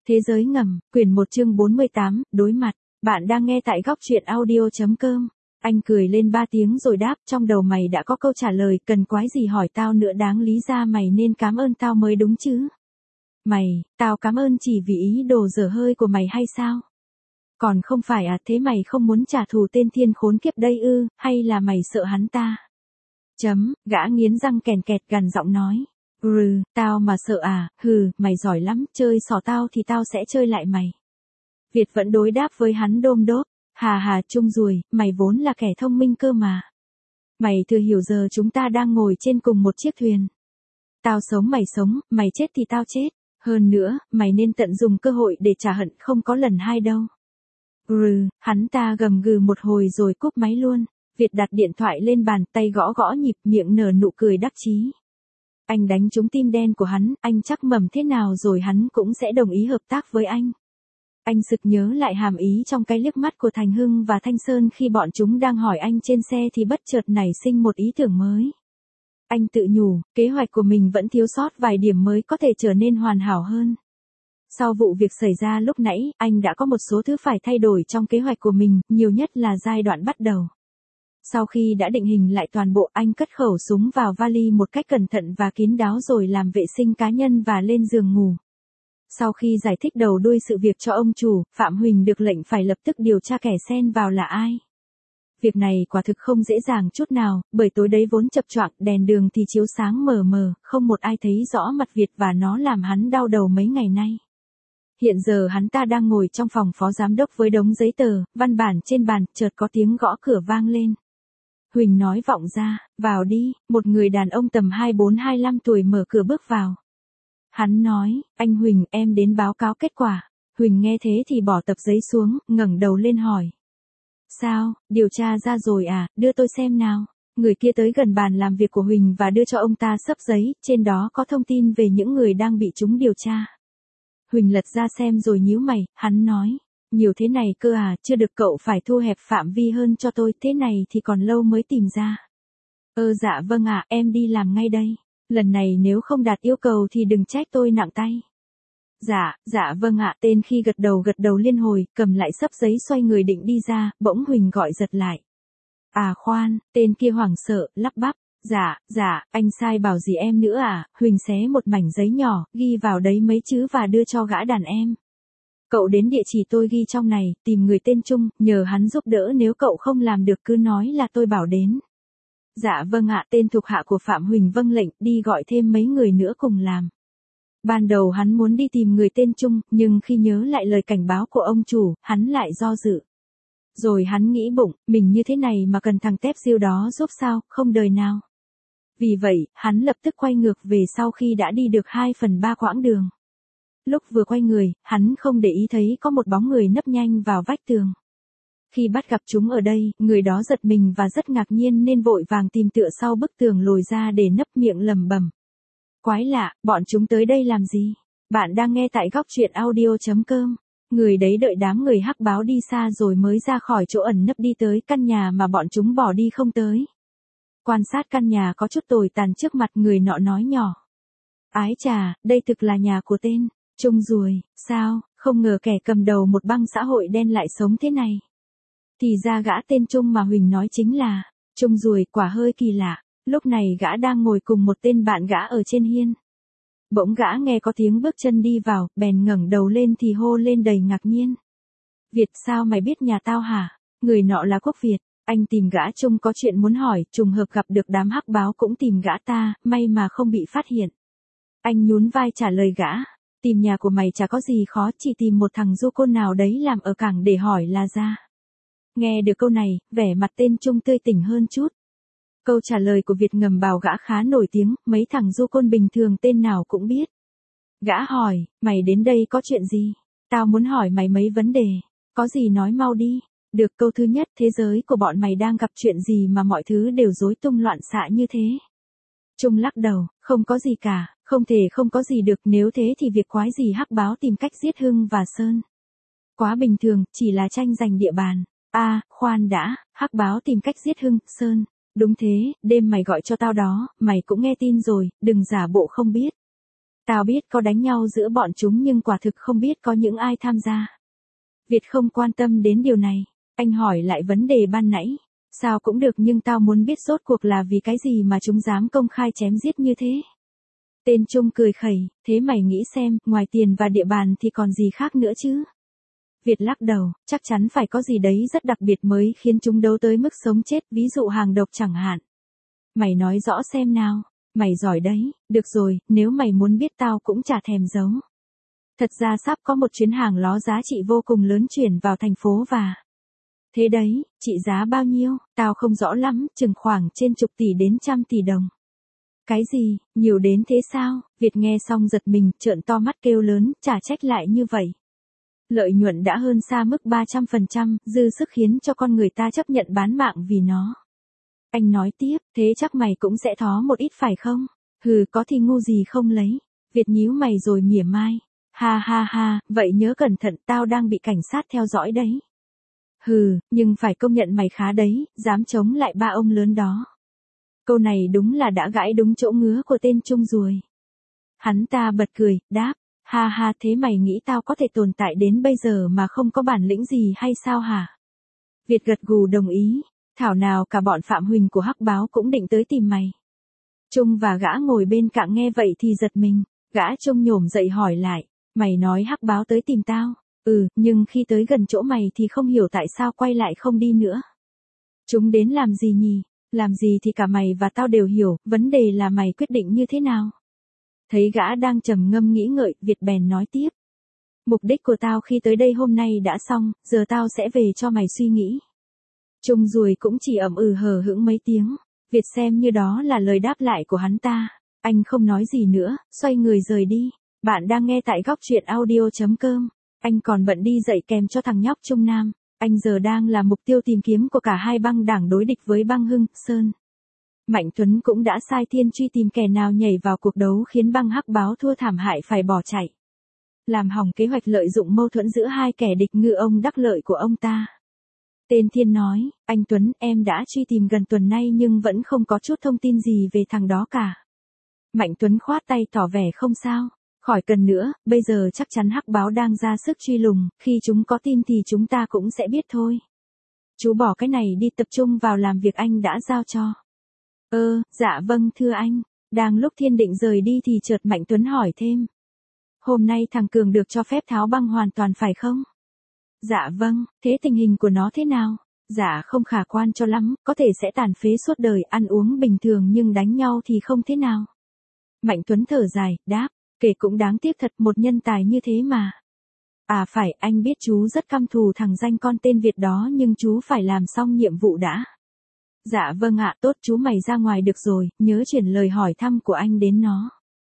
Thế giới ngầm, quyển 1 chương 48, đối mặt. Bạn đang nghe tại góc truyện audio.com. Anh cười lên 3 tiếng rồi đáp, trong đầu mày đã có câu trả lời, cần quái gì hỏi tao nữa, đáng lý ra mày nên cảm ơn tao mới đúng chứ. Tao cảm ơn chỉ vì ý đồ dở hơi của mày hay sao? Còn không phải à, thế mày không muốn trả thù tên thiên khốn kiếp đây ư, hay là mày sợ hắn ta? Gã nghiến răng kèn kẹt gằn giọng nói. Tao mà sợ à, mày giỏi lắm, chơi xỏ tao thì tao sẽ chơi lại mày. Việt vẫn đối đáp với hắn đôm đốp, hà chung ruồi, mày vốn là kẻ thông minh cơ mà. Mày thừa hiểu giờ chúng ta đang ngồi trên cùng một chiếc thuyền. Tao sống, mày chết thì tao chết, hơn nữa, mày nên tận dụng cơ hội để trả hận, không có lần hai đâu. Hắn ta gầm gừ một hồi rồi cúp máy luôn. Việt đặt điện thoại lên bàn, tay gõ gõ nhịp, miệng nở nụ cười đắc chí. Anh đánh trúng tim đen của hắn, anh chắc mầm thế nào rồi hắn cũng sẽ đồng ý hợp tác với anh. Anh sực nhớ lại hàm ý trong cái liếc mắt của Thành Hưng và Thanh Sơn khi bọn chúng đang hỏi anh trên xe thì bất chợt nảy sinh một ý tưởng mới. Anh tự nhủ, kế hoạch của mình vẫn thiếu sót vài điểm mới có thể trở nên hoàn hảo hơn. Sau vụ việc xảy ra lúc nãy, anh đã có một số thứ phải thay đổi trong kế hoạch của mình, nhiều nhất là giai đoạn bắt đầu. Sau khi đã định hình lại toàn bộ, anh cất khẩu súng vào vali một cách cẩn thận và kín đáo rồi làm vệ sinh cá nhân và lên giường ngủ. Sau khi giải thích đầu đuôi sự việc cho ông chủ, Phạm Huỳnh được lệnh phải lập tức điều tra kẻ xen vào là ai. Việc này quả thực không dễ dàng chút nào, bởi tối đấy vốn chập choạng, đèn đường thì chiếu sáng mờ mờ, không một ai thấy rõ mặt Việt và nó làm hắn đau đầu mấy ngày nay. Hiện giờ hắn ta đang ngồi trong phòng phó giám đốc với đống giấy tờ, văn bản trên bàn, chợt có tiếng gõ cửa vang lên. Huỳnh nói vọng ra, vào đi, một người đàn ông tầm 24-25 tuổi mở cửa bước vào. Hắn nói, anh Huỳnh, em đến báo cáo kết quả. Huỳnh nghe thế thì bỏ tập giấy xuống, ngẩng đầu lên hỏi. Sao, điều tra ra rồi à, đưa tôi xem nào. Người kia tới gần bàn làm việc của Huỳnh và đưa cho ông ta xấp giấy, trên đó có thông tin về những người đang bị chúng điều tra. Huỳnh lật ra xem rồi nhíu mày, hắn nói. Nhiều thế này cơ à, chưa được, cậu phải thu hẹp phạm vi hơn cho tôi, thế này thì còn lâu mới tìm ra. Dạ vâng ạ, em đi làm ngay đây. Lần này nếu không đạt yêu cầu thì đừng trách tôi nặng tay. Dạ vâng ạ, tên khi gật đầu liên hồi, cầm lại xấp giấy xoay người định đi ra, bỗng Huỳnh gọi giật lại. À khoan, tên kia hoảng sợ, lắp bắp. Dạ, anh sai bảo gì em nữa à, Huỳnh xé một mảnh giấy nhỏ, ghi vào đấy mấy chữ và đưa cho gã đàn em. Cậu đến địa chỉ tôi ghi trong này, tìm người tên Trung, nhờ hắn giúp đỡ, nếu cậu không làm được cứ nói là tôi bảo đến. Dạ vâng ạ, tên thuộc hạ của Phạm Huỳnh vâng lệnh, đi gọi thêm mấy người nữa cùng làm. Ban đầu hắn muốn đi tìm người tên Trung, nhưng khi nhớ lại lời cảnh báo của ông chủ, hắn lại do dự. Rồi hắn nghĩ bụng, mình như thế này mà cần thằng tép diêu đó giúp sao, không đời nào. Vì vậy, hắn lập tức quay ngược về sau khi đã đi được 2/3 quãng đường. Lúc vừa quay người, hắn không để ý thấy có một bóng người nấp nhanh vào vách tường. Khi bắt gặp chúng ở đây, người đó giật mình và rất ngạc nhiên nên vội vàng tìm tựa sau bức tường lồi ra để nấp, miệng lẩm bẩm. Quái lạ, bọn chúng tới đây làm gì? Bạn đang nghe tại góc truyện audio.com. Người đấy đợi đám người hắc báo đi xa rồi mới ra khỏi chỗ ẩn nấp đi tới căn nhà mà bọn chúng bỏ đi không tới. Quan sát căn nhà có chút tồi tàn trước mặt, người nọ nói nhỏ. Ái chà, đây thực là nhà của tên Trung rồi, sao, không ngờ kẻ cầm đầu một băng xã hội đen lại sống thế này. Thì ra gã tên Trung mà Huỳnh nói chính là Trung ruồi, quả hơi kỳ lạ. Lúc này gã đang ngồi cùng một tên bạn gã ở trên hiên. Bỗng gã nghe có tiếng bước chân đi vào, bèn ngẩng đầu lên thì hô lên đầy ngạc nhiên. Việt, sao mày biết nhà tao hả? Người nọ là Quốc Việt. Anh tìm gã Trung có chuyện muốn hỏi, trùng hợp gặp được đám hắc báo cũng tìm gã ta, may mà không bị phát hiện. Anh nhún vai trả lời gã. Tìm nhà của mày chả có gì khó, chỉ tìm một thằng du côn nào đấy làm ở cảng để hỏi là ra. Nghe được câu này, vẻ mặt tên Trung tươi tỉnh hơn chút. Câu trả lời của Việt ngầm bảo gã khá nổi tiếng, mấy thằng du côn bình thường tên nào cũng biết. Gã hỏi, mày đến đây có chuyện gì? Tao muốn hỏi mày mấy vấn đề. Có gì nói mau đi. Được, câu thứ nhất, thế giới của bọn mày đang gặp chuyện gì mà mọi thứ đều rối tung loạn xạ như thế? Trung lắc đầu, không có gì cả, không thể không có gì được, nếu thế thì việc quái gì hắc báo tìm cách giết Hưng và Sơn. Quá bình thường, chỉ là tranh giành địa bàn. Khoan đã, hắc báo tìm cách giết Hưng, Sơn. Đúng thế, đêm mày gọi cho tao đó, mày cũng nghe tin rồi, đừng giả bộ không biết. Tao biết có đánh nhau giữa bọn chúng nhưng quả thực không biết có những ai tham gia. Việt không quan tâm đến điều này. Anh hỏi lại vấn đề ban nãy. Sao cũng được nhưng tao muốn biết rốt cuộc là vì cái gì mà chúng dám công khai chém giết như thế. Tên Trung cười khẩy, thế mày nghĩ xem, ngoài tiền và địa bàn thì còn gì khác nữa chứ? Việt lắc đầu, chắc chắn phải có gì đấy rất đặc biệt mới khiến chúng đấu tới mức sống chết, ví dụ hàng độc chẳng hạn. Mày nói rõ xem nào, mày giỏi đấy, được rồi, nếu mày muốn biết tao cũng chả thèm giấu. Thật ra sắp có một chuyến hàng ló giá trị vô cùng lớn chuyển vào thành phố và... Thế đấy, trị giá bao nhiêu, tao không rõ lắm, chừng khoảng trên chục tỷ đến trăm tỷ đồng. Cái gì, nhiều đến thế sao? Việt nghe xong giật mình, trợn to mắt kêu lớn, chả trách lại như vậy. Lợi nhuận đã hơn xa mức 300%, dư sức khiến cho con người ta chấp nhận bán mạng vì nó. Anh nói tiếp, thế chắc mày cũng sẽ thó một ít phải không? Hừ, có thì ngu gì không lấy. Việt nhíu mày rồi mỉa mai. Ha ha ha, vậy nhớ cẩn thận, tao đang bị cảnh sát theo dõi đấy. Hừ, nhưng phải công nhận mày khá đấy, dám chống lại ba ông lớn đó. Câu này đúng là đã gãi đúng chỗ ngứa của tên Trung rồi. Hắn ta bật cười, đáp, ha ha, thế mày nghĩ tao có thể tồn tại đến bây giờ mà không có bản lĩnh gì hay sao hả? Việt gật gù đồng ý, thảo nào cả bọn Phạm Huỳnh của Hắc Báo cũng định tới tìm mày. Trung và gã ngồi bên cạnh nghe vậy thì giật mình, gã Trung nhổm dậy hỏi lại, mày nói Hắc Báo tới tìm tao? Nhưng khi tới gần chỗ mày thì không hiểu tại sao quay lại không đi nữa. Chúng đến làm gì nhỉ? Làm gì thì cả mày và tao đều hiểu, vấn đề là mày quyết định như thế nào? Thấy gã đang trầm ngâm nghĩ ngợi, Việt bèn nói tiếp. Mục đích của tao khi tới đây hôm nay đã xong, giờ tao sẽ về cho mày suy nghĩ. Trung ruồi cũng chỉ hờ hững mấy tiếng, Việt xem như đó là lời đáp lại của hắn ta. Anh không nói gì nữa, xoay người rời đi. Bạn đang nghe tại góc truyện audio.com. Anh còn bận đi dạy kèm cho thằng nhóc Trung Nam. Anh giờ đang là mục tiêu tìm kiếm của cả hai băng đảng đối địch với băng Hưng, Sơn. Mạnh Tuấn cũng đã sai Thiên truy tìm kẻ nào nhảy vào cuộc đấu khiến băng Hắc Báo thua thảm hại phải bỏ chạy. Làm hỏng kế hoạch lợi dụng mâu thuẫn giữa hai kẻ địch ngư ông đắc lợi của ông ta. Tên Thiên nói, anh Tuấn, em đã truy tìm gần tuần nay nhưng vẫn không có chút thông tin gì về thằng đó cả. Mạnh Tuấn khoát tay tỏ vẻ không sao. Khỏi cần nữa, bây giờ chắc chắn Hắc Báo đang ra sức truy lùng, khi chúng có tin thì chúng ta cũng sẽ biết thôi. Chú bỏ cái này đi tập trung vào làm việc anh đã giao cho. Dạ vâng thưa anh. Đang lúc Thiên định rời đi thì chợt Mạnh Tuấn hỏi thêm. Hôm nay thằng Cường được cho phép tháo băng hoàn toàn phải không? Dạ vâng, thế tình hình của nó thế nào? Dạ không khả quan cho lắm, có thể sẽ tàn phế suốt đời, ăn uống bình thường nhưng đánh nhau thì không thế nào. Mạnh Tuấn thở dài, đáp. Kể cũng đáng tiếc thật, một nhân tài như thế mà. À phải, anh biết chú rất căm thù thằng danh con tên Việt đó nhưng chú phải làm xong nhiệm vụ đã. Dạ vâng ạ, tốt, chú mày ra ngoài được rồi, nhớ chuyển lời hỏi thăm của anh đến nó.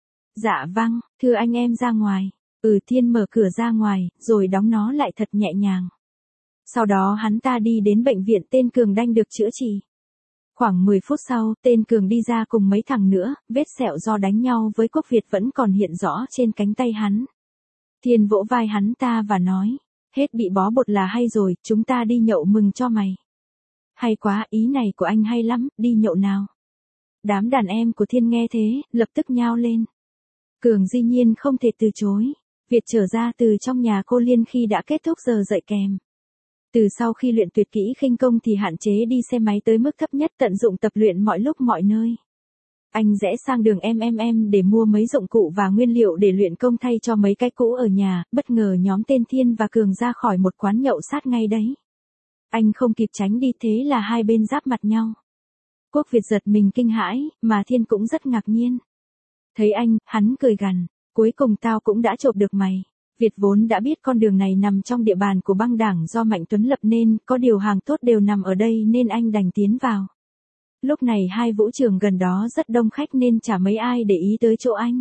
Dạ vâng, thưa anh em ra ngoài. Thiên mở cửa ra ngoài, rồi đóng nó lại thật nhẹ nhàng. Sau đó hắn ta đi đến bệnh viện, tên Cường đang được chữa trị. Khoảng 10 phút sau, tên Cường đi ra cùng mấy thằng nữa, vết sẹo do đánh nhau với Quốc Việt vẫn còn hiện rõ trên cánh tay hắn. Thiên vỗ vai hắn ta và nói, hết bị bó bột là hay rồi, chúng ta đi nhậu mừng cho mày. Hay quá, ý này của anh hay lắm, đi nhậu nào. Đám đàn em của Thiên nghe thế, lập tức nhao lên. Cường dĩ nhiên không thể từ chối. Việt trở ra từ trong nhà cô Liên khi đã kết thúc giờ dạy kèm. Từ sau khi luyện tuyệt kỹ khinh công thì hạn chế đi xe máy tới mức thấp nhất, tận dụng tập luyện mọi lúc mọi nơi. Anh rẽ sang đường để mua mấy dụng cụ và nguyên liệu để luyện công thay cho mấy cái cũ ở nhà, bất ngờ nhóm tên Thiên và Cường ra khỏi một quán nhậu sát ngay đấy. Anh không kịp tránh đi, thế là hai bên giáp mặt nhau. Quốc Việt giật mình kinh hãi, mà Thiên cũng rất ngạc nhiên. Thấy anh, hắn cười gằn, cuối cùng tao cũng đã chộp được mày. Việt vốn đã biết con đường này nằm trong địa bàn của băng đảng do Mạnh Tuấn lập nên, có điều hàng tốt đều nằm ở đây nên anh đành tiến vào. Lúc này hai vũ trường gần đó rất đông khách nên chả mấy ai để ý tới chỗ anh.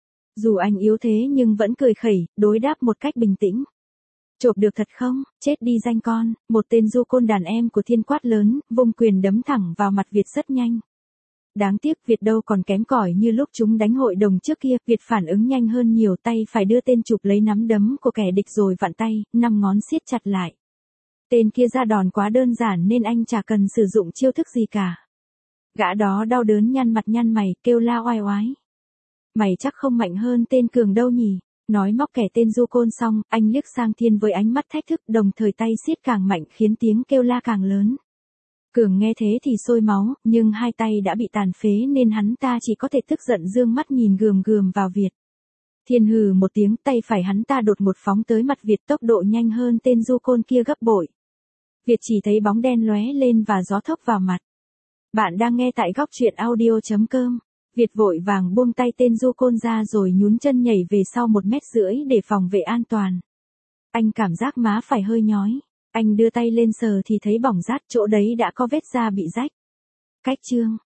Dù anh yếu thế nhưng vẫn cười khẩy, đối đáp một cách bình tĩnh. Chộp được thật không, chết đi danh con, một tên du côn đàn em của Thiên quát lớn, vung quyền đấm thẳng vào mặt Việt rất nhanh. Đáng tiếc Việt đâu còn kém cỏi như lúc chúng đánh hội đồng trước kia, Việt phản ứng nhanh hơn nhiều, tay phải đưa tên chụp lấy nắm đấm của kẻ địch rồi vặn tay, 5 ngón siết chặt lại. Tên kia ra đòn quá đơn giản nên anh chả cần sử dụng chiêu thức gì cả. Gã đó đau đớn nhăn mặt nhăn mày, kêu la oai oái. Mày chắc không mạnh hơn tên Cường đâu nhỉ? Nói móc kẻ tên Du Côn xong, anh liếc sang Thiên với ánh mắt thách thức, đồng thời tay siết càng mạnh khiến tiếng kêu la càng lớn. Cường nghe thế thì sôi máu, nhưng hai tay đã bị tàn phế nên hắn ta chỉ có thể tức giận dương mắt nhìn gườm gườm vào Việt. Thiên hừ một tiếng, tay phải hắn ta đột một phóng tới mặt Việt, tốc độ nhanh hơn tên Du Côn kia gấp bội. Việt chỉ thấy bóng đen lóe lên và gió thốc vào mặt. Bạn đang nghe tại góc truyện audio.com. Việt vội vàng buông tay tên Du Côn ra rồi nhún chân nhảy về sau 1,5 mét để phòng vệ an toàn. Anh cảm giác má phải hơi nhói. Anh đưa tay lên sờ thì thấy bỏng rát, chỗ đấy đã có vết da bị rách. Cách chương.